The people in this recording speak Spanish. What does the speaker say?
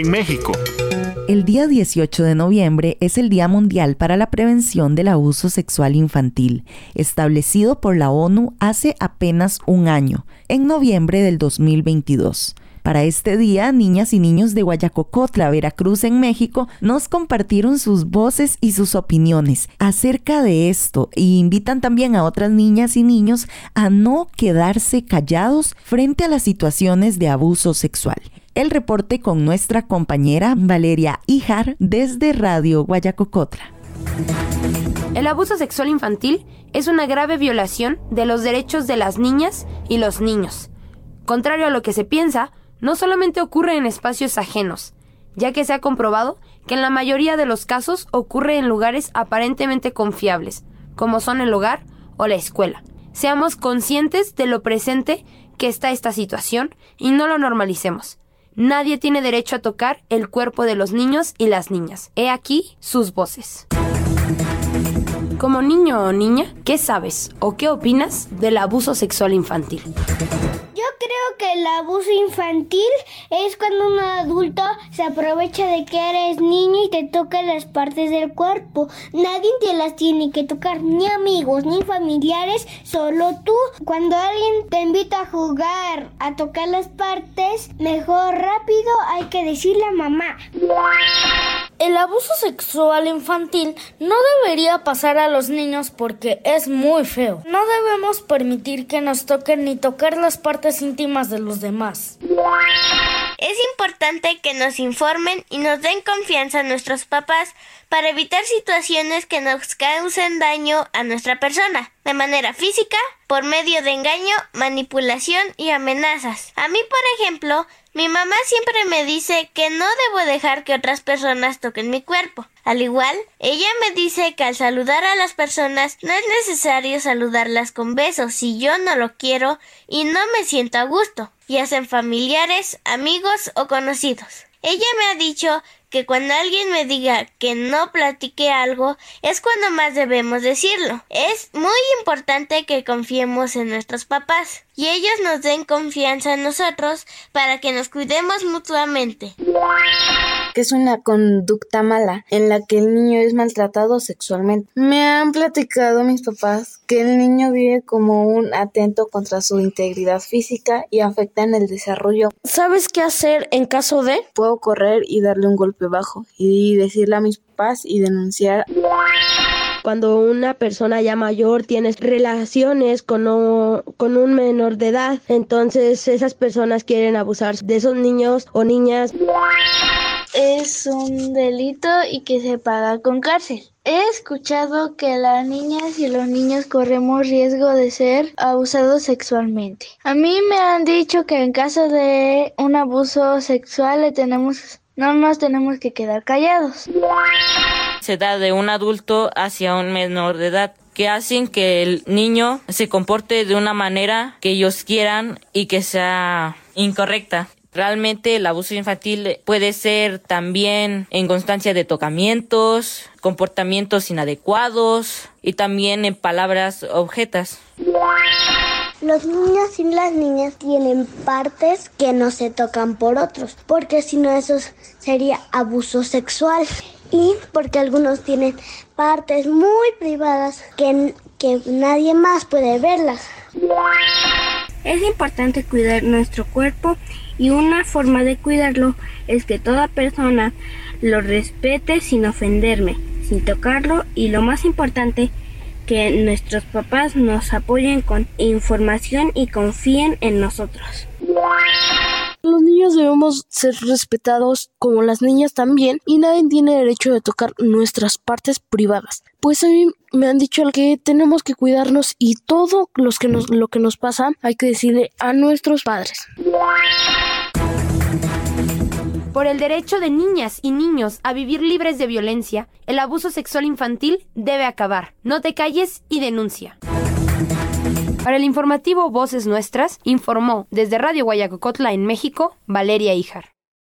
en México. El día 18 de noviembre es el Día Mundial para la Prevención del Abuso Sexual Infantil, establecido por la ONU hace apenas un año, en noviembre del 2022. Para este día, niñas y niños de Guayacocotla, Veracruz, en México, nos compartieron sus voces y sus opiniones acerca de esto y invitan también a otras niñas y niños a no quedarse callados frente a las situaciones de abuso sexual. El reporte con nuestra compañera Valeria Híjar desde Radio Guayacocotla. El abuso sexual infantil es una grave violación de los derechos de las niñas y los niños. Contrario a lo que se piensa, no solamente ocurre en espacios ajenos, ya que se ha comprobado que en la mayoría de los casos ocurre en lugares aparentemente confiables, como son el hogar o la escuela. Seamos conscientes de lo presente que está esta situación y no lo normalicemos. Nadie tiene derecho a tocar el cuerpo de los niños y las niñas. He aquí sus voces. Como niño o niña, ¿qué sabes o qué opinas del abuso sexual infantil? Yo creo que el abuso infantil es cuando un adulto se aprovecha de que eres niño y te toca las partes del cuerpo. Nadie te las tiene que tocar, ni amigos, ni familiares, solo tú. Cuando alguien te invita a jugar, a tocar las partes, mejor rápido hay que decirle a mamá. El abuso sexual infantil no debería pasar a los niños porque es muy feo. No debemos permitir que nos toquen ni tocar las partes íntimas de los demás. Es importante que nos informen y nos den confianza a nuestros papás para evitar situaciones que nos causen daño a nuestra persona, de manera física, por medio de engaño, manipulación y amenazas. A mí, por ejemplo, mi mamá siempre me dice que no debo dejar que otras personas toquen mi cuerpo. Al igual, ella me dice que al saludar a las personas no es necesario saludarlas con besos si yo no lo quiero y no me siento a gusto, ya sean familiares, amigos o conocidos. Ella me ha dicho que cuando alguien me diga que no platique algo, es cuando más debemos decirlo. Es muy importante que confiemos en nuestros papás y ellos nos den confianza en nosotros para que nos cuidemos mutuamente. Que es una conducta mala en la que el niño es maltratado sexualmente. Me han platicado mis papás que el niño vive como un atento contra su integridad física y afecta en el desarrollo. ¿Sabes qué hacer en caso de? Puedo correr y darle un golpe bajo y decirle a mis papás y denunciar. Cuando una persona ya mayor tiene relaciones con un menor de edad, entonces esas personas quieren abusar de esos niños o niñas. Es un delito y que se paga con cárcel. He escuchado que las niñas y los niños corremos riesgo de ser abusados sexualmente. A mí me han dicho que en caso de un abuso sexual no nos tenemos que quedar callados. Se da de un adulto hacia un menor de edad, que hacen que el niño se comporte de una manera que ellos quieran y que sea incorrecta. Realmente el abuso infantil puede ser también en constancia de tocamientos, comportamientos inadecuados y también en palabras objetas. Los niños y las niñas tienen partes que no se tocan por otros, porque si no eso sería abuso sexual. Y porque algunos tienen partes muy privadas que nadie más puede verlas. Es importante cuidar nuestro cuerpo y una forma de cuidarlo es que toda persona lo respete sin ofenderme, sin tocarlo y lo más importante, que nuestros papás nos apoyen con información y confíen en nosotros. Los niños debemos ser respetados como las niñas también y nadie tiene derecho de tocar nuestras partes privadas. Pues a mí me han dicho que tenemos que cuidarnos y todo lo que nos pasa hay que decirle a nuestros padres. Por el derecho de niñas y niños a vivir libres de violencia, el abuso sexual infantil debe acabar. No te calles y denuncia. Para el informativo Voces Nuestras, informó desde Radio Guayacocotla en México, Valeria Híjar.